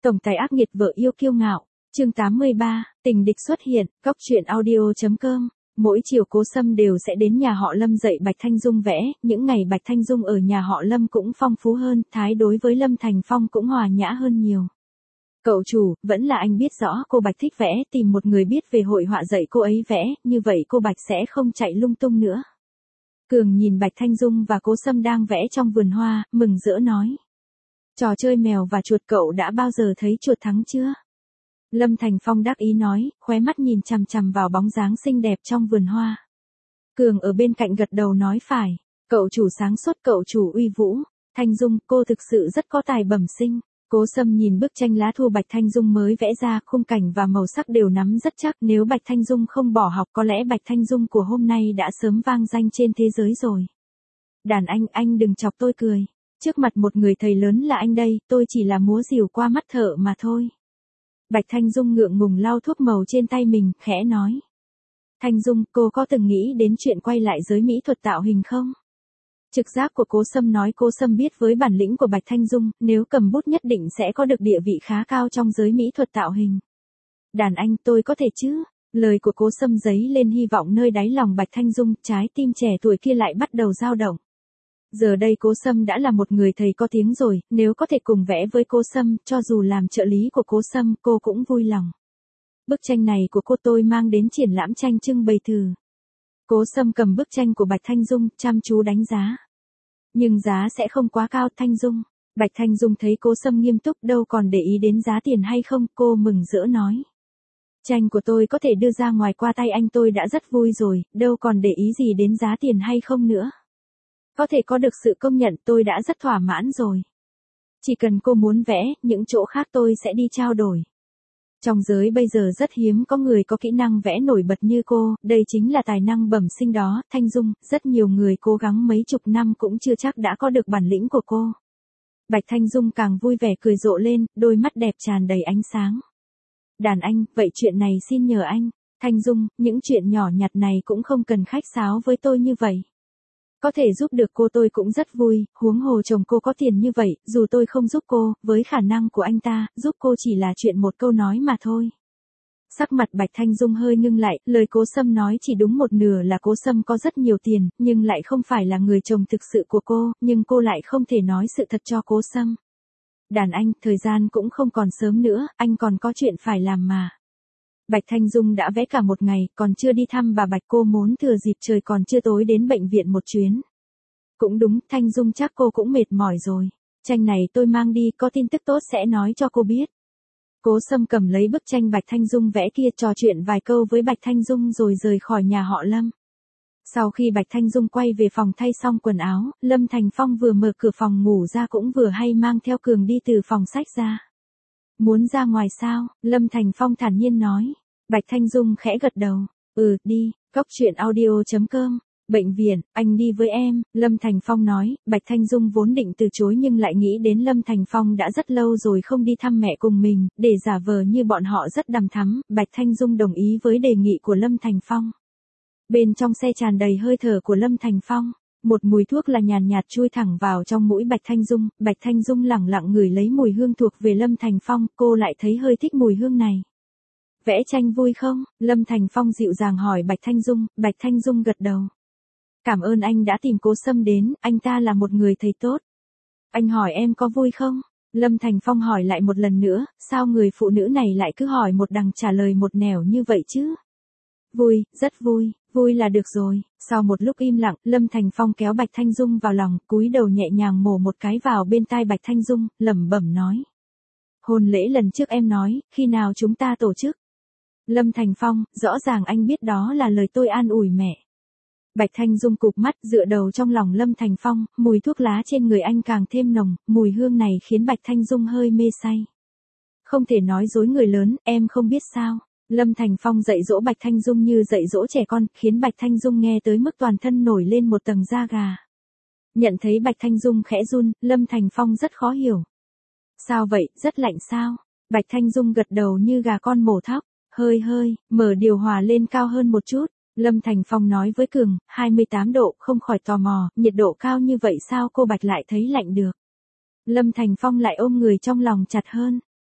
Tổng tài ác nghiệt vợ yêu kiêu ngạo, chương 83, tình địch xuất hiện, góc truyện audio.com. Mỗi chiều Cố Sâm đều sẽ đến nhà họ Lâm dạy Bạch Thanh Dung vẽ, những ngày Bạch Thanh Dung ở nhà họ Lâm cũng phong phú hơn, thái đối với Lâm Thành Phong cũng hòa nhã hơn nhiều. Cậu chủ, vẫn là anh biết rõ cô Bạch thích vẽ, tìm một người biết về hội họa dạy cô ấy vẽ, như vậy cô Bạch sẽ không chạy lung tung nữa. Cường nhìn Bạch Thanh Dung và Cố Sâm đang vẽ trong vườn hoa, mừng rỡ nói. Trò chơi mèo và chuột cậu đã bao giờ thấy chuột thắng chưa? Lâm Thành Phong đắc ý nói, khóe mắt nhìn chằm chằm vào bóng dáng xinh đẹp trong vườn hoa. Cường ở bên cạnh gật đầu nói phải, cậu chủ sáng suốt, cậu chủ uy vũ. Thanh Dung, cô thực sự rất có tài bẩm sinh. Cố Sâm nhìn bức tranh lá thu Bạch Thanh Dung mới vẽ ra, khung cảnh và màu sắc đều nắm rất chắc, nếu Bạch Thanh Dung không bỏ học có lẽ Bạch Thanh Dung của hôm nay đã sớm vang danh trên thế giới rồi. Đàn anh đừng chọc tôi cười. Trước mặt một người thầy lớn là anh đây, tôi chỉ là múa rìu qua mắt thợ mà thôi. Bạch Thanh Dung ngượng ngùng lau thuốc màu trên tay mình, khẽ nói. Thanh Dung, cô có từng nghĩ đến chuyện quay lại giới mỹ thuật tạo hình không? Trực giác của Cố Sâm nói Cố Sâm biết với bản lĩnh của Bạch Thanh Dung, nếu cầm bút nhất định sẽ có được địa vị khá cao trong giới mỹ thuật tạo hình. Đàn anh, tôi có thể chứ? Lời của Cố Sâm dấy lên hy vọng nơi đáy lòng Bạch Thanh Dung, trái tim trẻ tuổi kia lại bắt đầu dao động. Giờ đây Cố Sâm đã là một người thầy có tiếng rồi, nếu có thể cùng vẽ với Cố Sâm, cho dù làm trợ lý của Cố Sâm, cô cũng vui lòng. Bức tranh này của cô tôi mang đến triển lãm tranh trưng bày thử. Cố Sâm cầm bức tranh của Bạch Thanh Dung, chăm chú đánh giá. Nhưng giá sẽ không quá cao, Thanh Dung. Bạch Thanh Dung thấy Cố Sâm nghiêm túc, đâu còn để ý đến giá tiền hay không, cô mừng rỡ nói. Tranh của tôi có thể đưa ra ngoài qua tay anh tôi đã rất vui rồi, đâu còn để ý gì đến giá tiền hay không nữa. Có thể có được sự công nhận tôi đã rất thỏa mãn rồi. Chỉ cần cô muốn vẽ, những chỗ khác tôi sẽ đi trao đổi. Trong giới bây giờ rất hiếm có người có kỹ năng vẽ nổi bật như cô, đây chính là tài năng bẩm sinh đó, Thanh Dung, rất nhiều người cố gắng mấy chục năm cũng chưa chắc đã có được bản lĩnh của cô. Bạch Thanh Dung càng vui vẻ cười rộ lên, đôi mắt đẹp tràn đầy ánh sáng. Đàn anh, vậy chuyện này xin nhờ anh. Thanh Dung, những chuyện nhỏ nhặt này cũng không cần khách sáo với tôi như vậy. Có thể giúp được cô tôi cũng rất vui, huống hồ chồng cô có tiền như vậy, dù tôi không giúp cô, với khả năng của anh ta, giúp cô chỉ là chuyện một câu nói mà thôi. Sắc mặt Bạch Thanh Dung hơi ngưng lại, lời Cố Sâm nói chỉ đúng một nửa là Cố Sâm có rất nhiều tiền, nhưng lại không phải là người chồng thực sự của cô, nhưng cô lại không thể nói sự thật cho Cố Sâm. Đàn anh, thời gian cũng không còn sớm nữa, anh còn có chuyện phải làm mà. Bạch Thanh Dung đã vẽ cả một ngày, còn chưa đi thăm bà Bạch, cô muốn thừa dịp trời còn chưa tối đến bệnh viện một chuyến. Cũng đúng, Thanh Dung chắc cô cũng mệt mỏi rồi. Tranh này tôi mang đi, có tin tức tốt sẽ nói cho cô biết. Cố Sâm cầm lấy bức tranh Bạch Thanh Dung vẽ kia, trò chuyện vài câu với Bạch Thanh Dung rồi rời khỏi nhà họ Lâm. Sau khi Bạch Thanh Dung quay về phòng thay xong quần áo, Lâm Thành Phong vừa mở cửa phòng ngủ ra cũng vừa hay mang theo Cường đi từ phòng sách ra. Muốn ra ngoài sao? Lâm Thành Phong thản nhiên nói. Bạch Thanh Dung khẽ gật đầu. Đi, góc truyện audio.com. Bệnh viện, anh đi với em, Lâm Thành Phong nói. Bạch Thanh Dung vốn định từ chối nhưng lại nghĩ đến Lâm Thành Phong đã rất lâu rồi không đi thăm mẹ cùng mình, để giả vờ như bọn họ rất đằm thắm, Bạch Thanh Dung đồng ý với đề nghị của Lâm Thành Phong. Bên trong xe tràn đầy hơi thở của Lâm Thành Phong. Một mùi thuốc là nhàn nhạt chui thẳng vào trong mũi Bạch Thanh Dung lẳng lặng ngửi lấy mùi hương thuộc về Lâm Thành Phong, cô lại thấy hơi thích mùi hương này. Vẽ tranh vui không? Lâm Thành Phong dịu dàng hỏi Bạch Thanh Dung gật đầu. Cảm ơn anh đã tìm Cố Sâm đến, anh ta là một người thầy tốt. Anh hỏi em có vui không? Lâm Thành Phong hỏi lại một lần nữa, sao người phụ nữ này lại cứ hỏi một đằng trả lời một nẻo như vậy chứ? Vui, rất vui. Vui là được rồi. Sau một lúc im lặng, Lâm Thành Phong kéo Bạch Thanh Dung vào lòng, cúi đầu nhẹ nhàng mổ một cái vào bên tai Bạch Thanh Dung, lẩm bẩm nói. Hôn lễ lần trước em nói, khi nào chúng ta tổ chức? Lâm Thành Phong, rõ ràng anh biết đó là lời tôi an ủi mẹ. Bạch Thanh Dung cụp mắt dựa đầu trong lòng Lâm Thành Phong, mùi thuốc lá trên người anh càng thêm nồng, mùi hương này khiến Bạch Thanh Dung hơi mê say. Không thể nói dối người lớn, em không biết sao. Lâm Thành Phong dạy dỗ Bạch Thanh Dung như dạy dỗ trẻ con, khiến Bạch Thanh Dung nghe tới mức toàn thân nổi lên một tầng da gà. Nhận thấy Bạch Thanh Dung khẽ run, Lâm Thành Phong rất khó hiểu. Sao vậy, rất lạnh sao? Bạch Thanh Dung gật đầu như gà con mổ thóc. Hơi, mở điều hòa lên cao hơn một chút. Lâm Thành Phong nói với Cường, 28 độ, không khỏi tò mò, nhiệt độ cao như vậy sao cô Bạch lại thấy lạnh được. Lâm Thành Phong lại ôm người trong lòng chặt hơn.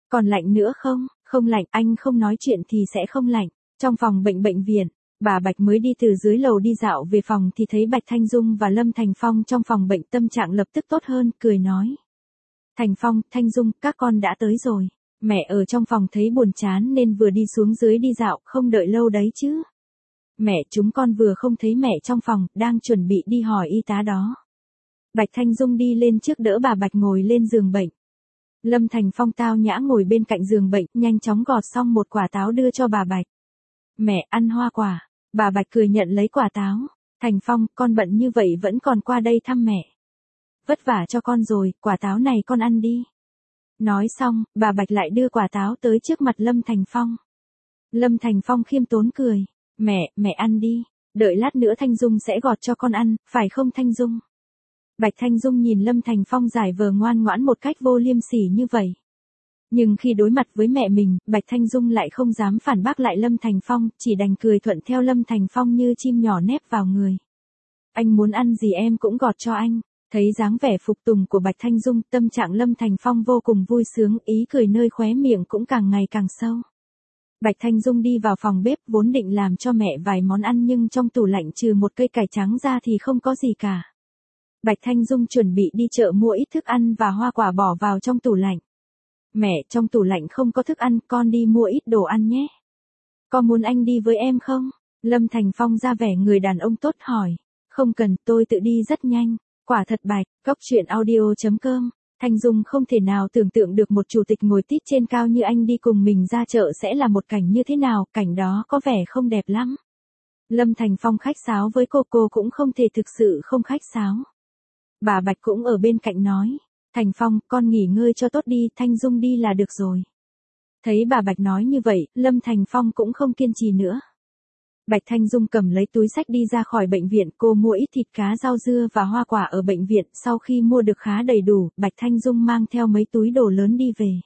Còn lạnh nữa không? Không lạnh, anh không nói chuyện thì sẽ không lạnh. Trong phòng bệnh viện, bà Bạch mới đi từ dưới lầu đi dạo về phòng thì thấy Bạch Thanh Dung và Lâm Thành Phong trong phòng bệnh, tâm trạng lập tức tốt hơn, cười nói. Thành Phong, Thanh Dung, các con đã tới rồi. Mẹ ở trong phòng thấy buồn chán nên vừa đi xuống dưới đi dạo, không đợi lâu đấy chứ. Mẹ, chúng con vừa không thấy mẹ trong phòng, đang chuẩn bị đi hỏi y tá đó. Bạch Thanh Dung đi lên trước đỡ bà Bạch ngồi lên giường bệnh. Lâm Thành Phong tao nhã ngồi bên cạnh giường bệnh, nhanh chóng gọt xong một quả táo đưa cho bà Bạch. Mẹ, ăn hoa quả. Bà Bạch cười nhận lấy quả táo. Thành Phong, con bận như vậy vẫn còn qua đây thăm mẹ. Vất vả cho con rồi, quả táo này con ăn đi. Nói xong, bà Bạch lại đưa quả táo tới trước mặt Lâm Thành Phong. Lâm Thành Phong khiêm tốn cười. Mẹ ăn đi. Đợi lát nữa Thanh Dung sẽ gọt cho con ăn, phải không Thanh Dung? Bạch Thanh Dung nhìn Lâm Thành Phong giải vờ ngoan ngoãn một cách vô liêm sỉ như vậy. Nhưng khi đối mặt với mẹ mình, Bạch Thanh Dung lại không dám phản bác lại Lâm Thành Phong, chỉ đành cười thuận theo Lâm Thành Phong như chim nhỏ nép vào người. Anh muốn ăn gì em cũng gọt cho anh. Thấy dáng vẻ phục tùng của Bạch Thanh Dung, tâm trạng Lâm Thành Phong vô cùng vui sướng, ý cười nơi khóe miệng cũng càng ngày càng sâu. Bạch Thanh Dung đi vào phòng bếp, vốn định làm cho mẹ vài món ăn nhưng trong tủ lạnh trừ một cây cải trắng ra thì không có gì cả. Bạch Thanh Dung chuẩn bị đi chợ mua ít thức ăn và hoa quả bỏ vào trong tủ lạnh. Mẹ, trong tủ lạnh không có thức ăn, con đi mua ít đồ ăn nhé. Con muốn anh đi với em không? Lâm Thành Phong ra vẻ người đàn ông tốt hỏi. Không cần, tôi tự đi rất nhanh. Quả thật Bạch, goctruyện.audio.com. Thanh Dung không thể nào tưởng tượng được một chủ tịch ngồi tít trên cao như anh đi cùng mình ra chợ sẽ là một cảnh như thế nào, cảnh đó có vẻ không đẹp lắm. Lâm Thành Phong khách sáo với cô cũng không thể thực sự không khách sáo. Bà Bạch cũng ở bên cạnh nói. Thành Phong, con nghỉ ngơi cho tốt đi, Thanh Dung đi là được rồi. Thấy bà Bạch nói như vậy, Lâm Thành Phong cũng không kiên trì nữa. Bạch Thanh Dung cầm lấy túi xách đi ra khỏi bệnh viện, cô mua ít thịt cá, rau dưa và hoa quả ở bệnh viện, sau khi mua được khá đầy đủ, Bạch Thanh Dung mang theo mấy túi đồ lớn đi về.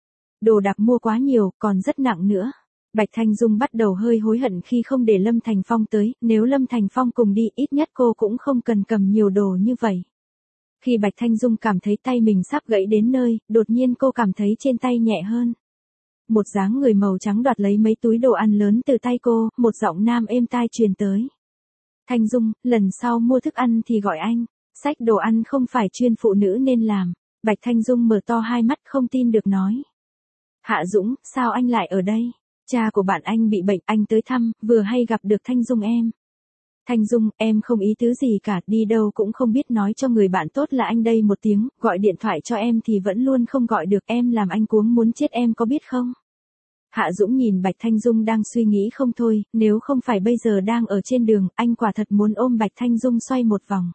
Đồ đạc mua quá nhiều, còn rất nặng nữa. Bạch Thanh Dung bắt đầu hơi hối hận khi không để Lâm Thành Phong tới, nếu Lâm Thành Phong cùng đi ít nhất cô cũng không cần cầm nhiều đồ như vậy. Khi Bạch Thanh Dung cảm thấy tay mình sắp gãy đến nơi, đột nhiên cô cảm thấy trên tay nhẹ hơn. Một dáng người màu trắng đoạt lấy mấy túi đồ ăn lớn từ tay cô, một giọng nam êm tai truyền tới. Thanh Dung, lần sau mua thức ăn thì gọi anh, xách đồ ăn không phải chuyên phụ nữ nên làm. Bạch Thanh Dung mở to hai mắt không tin được nói. Hạ Dũng, sao anh lại ở đây? Cha của bạn anh bị bệnh, anh tới thăm, vừa hay gặp được Thanh Dung em. Thanh Dung, em không ý tứ gì cả, đi đâu cũng không biết nói cho người bạn tốt là anh đây một tiếng, gọi điện thoại cho em thì vẫn luôn không gọi được, em làm anh cuống muốn chết em có biết không? Hạ Dũng nhìn Bạch Thanh Dung đang suy nghĩ không thôi, nếu không phải bây giờ đang ở trên đường, anh quả thật muốn ôm Bạch Thanh Dung xoay một vòng.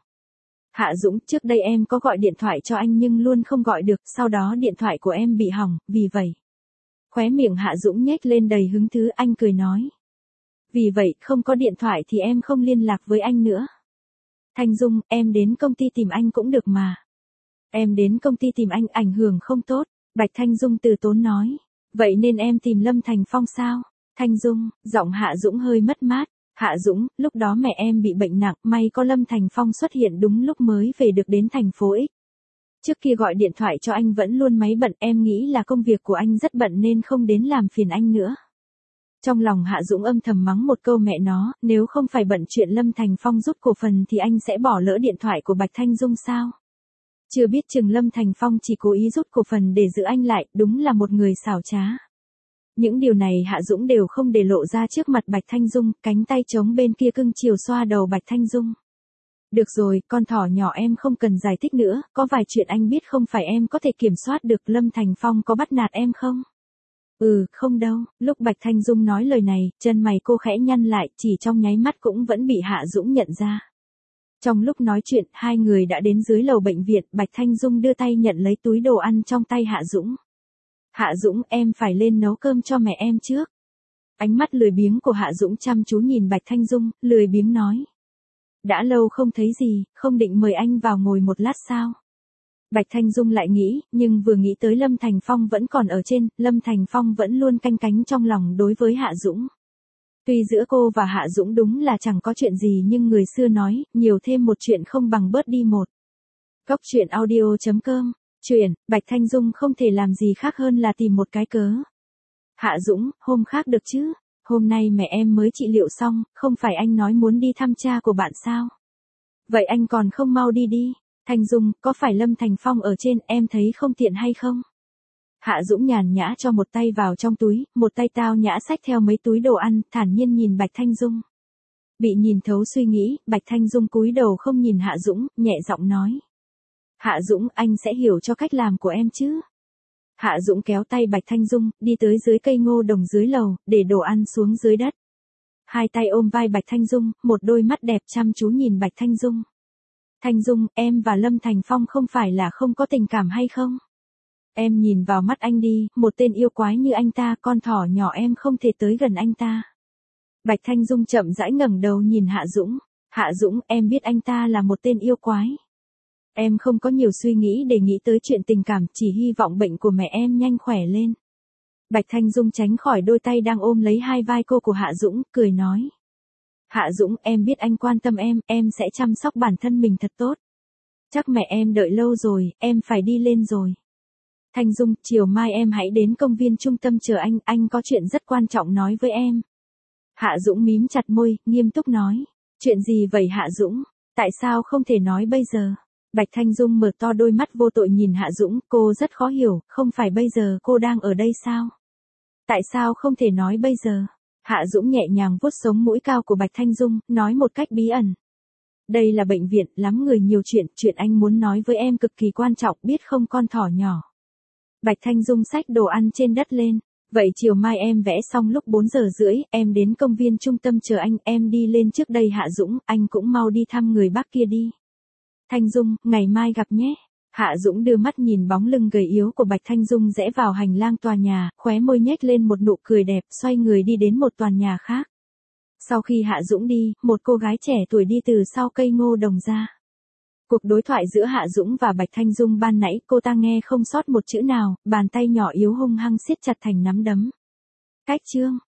Hạ Dũng, trước đây em có gọi điện thoại cho anh nhưng luôn không gọi được, sau đó điện thoại của em bị hỏng, vì vậy. Khóe miệng Hạ Dũng nhếch lên đầy hứng thú, anh cười nói. Vì vậy, không có điện thoại thì em không liên lạc với anh nữa. Thanh Dung, em đến công ty tìm anh cũng được mà. Em đến công ty tìm anh ảnh hưởng không tốt, Bạch Thanh Dung từ tốn nói. Vậy nên em tìm Lâm Thành Phong sao? Thanh Dung, giọng Hạ Dũng hơi mất mát. Hạ Dũng, lúc đó mẹ em bị bệnh nặng, may có Lâm Thành Phong xuất hiện đúng lúc mới về được đến thành phố X. Trước kia gọi điện thoại cho anh vẫn luôn máy bận, em nghĩ là công việc của anh rất bận nên không đến làm phiền anh nữa. Trong lòng Hạ Dũng âm thầm mắng một câu mẹ nó, nếu không phải bận chuyện Lâm Thành Phong rút cổ phần thì anh sẽ bỏ lỡ điện thoại của Bạch Thanh Dung sao? Chưa biết chừng Lâm Thành Phong chỉ cố ý rút cổ phần để giữ anh lại, đúng là một người xảo trá. Những điều này Hạ Dũng đều không để lộ ra trước mặt Bạch Thanh Dung, cánh tay trống bên kia cưng chiều xoa đầu Bạch Thanh Dung. Được rồi, con thỏ nhỏ em không cần giải thích nữa, có vài chuyện anh biết không phải em có thể kiểm soát được, Lâm Thành Phong có bắt nạt em không? Không đâu, lúc Bạch Thanh Dung nói lời này, chân mày cô khẽ nhăn lại, chỉ trong nháy mắt cũng vẫn bị Hạ Dũng nhận ra. Trong lúc nói chuyện, hai người đã đến dưới lầu bệnh viện, Bạch Thanh Dung đưa tay nhận lấy túi đồ ăn trong tay Hạ Dũng. Hạ Dũng, em phải lên nấu cơm cho mẹ em trước. Ánh mắt lười biếng của Hạ Dũng chăm chú nhìn Bạch Thanh Dung, lười biếng nói. Đã lâu không thấy gì, không định mời anh vào ngồi một lát sao? Bạch Thanh Dung lại nghĩ, nhưng vừa nghĩ tới Lâm Thành Phong vẫn còn ở trên, Lâm Thành Phong vẫn luôn canh cánh trong lòng đối với Hạ Dũng. Tuy giữa cô và Hạ Dũng đúng là chẳng có chuyện gì nhưng người xưa nói, nhiều thêm một chuyện không bằng bớt đi một. Goctruyện.audio.com Chuyện, Bạch Thanh Dung không thể làm gì khác hơn là tìm một cái cớ. Hạ Dũng, hôm khác được chứ? Hôm nay mẹ em mới trị liệu xong, không phải anh nói muốn đi thăm cha của bạn sao? Vậy anh còn không mau đi đi. Thanh Dung, có phải Lâm Thành Phong ở trên em thấy không tiện hay không? Hạ Dũng nhàn nhã cho một tay vào trong túi, một tay tao nhã xách theo mấy túi đồ ăn, thản nhiên nhìn Bạch Thanh Dung. Bị nhìn thấu suy nghĩ, Bạch Thanh Dung cúi đầu không nhìn Hạ Dũng, nhẹ giọng nói. Hạ Dũng, anh sẽ hiểu cho cách làm của em chứ? Hạ Dũng kéo tay Bạch Thanh Dung, đi tới dưới cây ngô đồng dưới lầu, để đồ ăn xuống dưới đất. Hai tay ôm vai Bạch Thanh Dung, một đôi mắt đẹp chăm chú nhìn Bạch Thanh Dung. Thanh Dung, em và Lâm Thành Phong không phải là không có tình cảm hay không? Em nhìn vào mắt anh đi, một tên yêu quái như anh ta, con thỏ nhỏ em không thể tới gần anh ta. Bạch Thanh Dung chậm rãi ngẩng đầu nhìn Hạ Dũng. Hạ Dũng, em biết anh ta là một tên yêu quái. Em không có nhiều suy nghĩ để nghĩ tới chuyện tình cảm, chỉ hy vọng bệnh của mẹ em nhanh khỏe lên. Bạch Thanh Dung tránh khỏi đôi tay đang ôm lấy hai vai cô của Hạ Dũng, cười nói. Hạ Dũng, em biết anh quan tâm em sẽ chăm sóc bản thân mình thật tốt. Chắc mẹ em đợi lâu rồi, em phải đi lên rồi. Thanh Dung, chiều mai em hãy đến công viên trung tâm chờ anh có chuyện rất quan trọng nói với em. Hạ Dũng mím chặt môi, nghiêm túc nói. Chuyện gì vậy Hạ Dũng? Tại sao không thể nói bây giờ? Bạch Thanh Dung mở to đôi mắt vô tội nhìn Hạ Dũng, cô rất khó hiểu, không phải bây giờ cô đang ở đây sao? Tại sao không thể nói bây giờ? Hạ Dũng nhẹ nhàng vuốt sống mũi cao của Bạch Thanh Dung, nói một cách bí ẩn. Đây là bệnh viện, lắm người nhiều chuyện anh muốn nói với em cực kỳ quan trọng, biết không con thỏ nhỏ. Bạch Thanh Dung xách đồ ăn trên đất lên. Vậy chiều mai em vẽ xong lúc 4:30, em đến công viên trung tâm chờ anh, em đi lên trước đây Hạ Dũng, anh cũng mau đi thăm người bác kia đi. Thanh Dung, ngày mai gặp nhé. Hạ Dũng đưa mắt nhìn bóng lưng gầy yếu của Bạch Thanh Dung rẽ vào hành lang tòa nhà, khóe môi nhếch lên một nụ cười đẹp, xoay người đi đến một tòa nhà khác. Sau khi Hạ Dũng đi, một cô gái trẻ tuổi đi từ sau cây ngô đồng ra. Cuộc đối thoại giữa Hạ Dũng và Bạch Thanh Dung ban nãy cô ta nghe không sót một chữ nào, bàn tay nhỏ yếu hung hăng siết chặt thành nắm đấm. Cách chương